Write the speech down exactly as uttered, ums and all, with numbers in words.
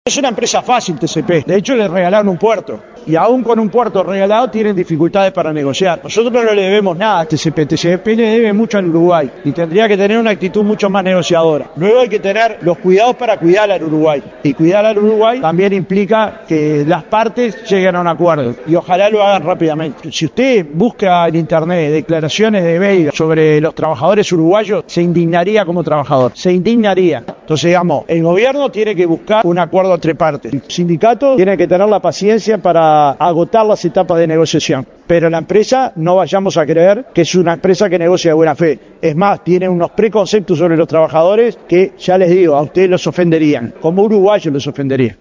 Es una empresa fácil T C P, de hecho le regalaron un puerto. Y aún con un puerto regalado tienen dificultades para negociar. Nosotros no le debemos nada a T C P. T C P le debe mucho al Uruguay y tendría que tener una actitud mucho más negociadora. Luego hay que tener los cuidados para cuidar al Uruguay. Y cuidar al Uruguay también implica que las partes lleguen a un acuerdo. Y ojalá lo hagan rápidamente. Si usted busca en internet declaraciones de Veiga sobre los trabajadores uruguayos, se indignaría como trabajador. Se indignaría. Entonces, digamos, el gobierno tiene que buscar un acuerdo entre partes. El sindicato tiene que tener la paciencia para agotar las etapas de negociación. Pero la empresa, no vayamos a creer que es una empresa que negocia de buena fe. Es más, tiene unos preconceptos sobre los trabajadores que, ya les digo, a ustedes los ofenderían. Como uruguayos los ofendería.